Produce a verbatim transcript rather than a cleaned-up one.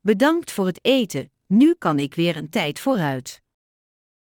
Bedankt voor het eten, nu kan ik weer een tijd vooruit.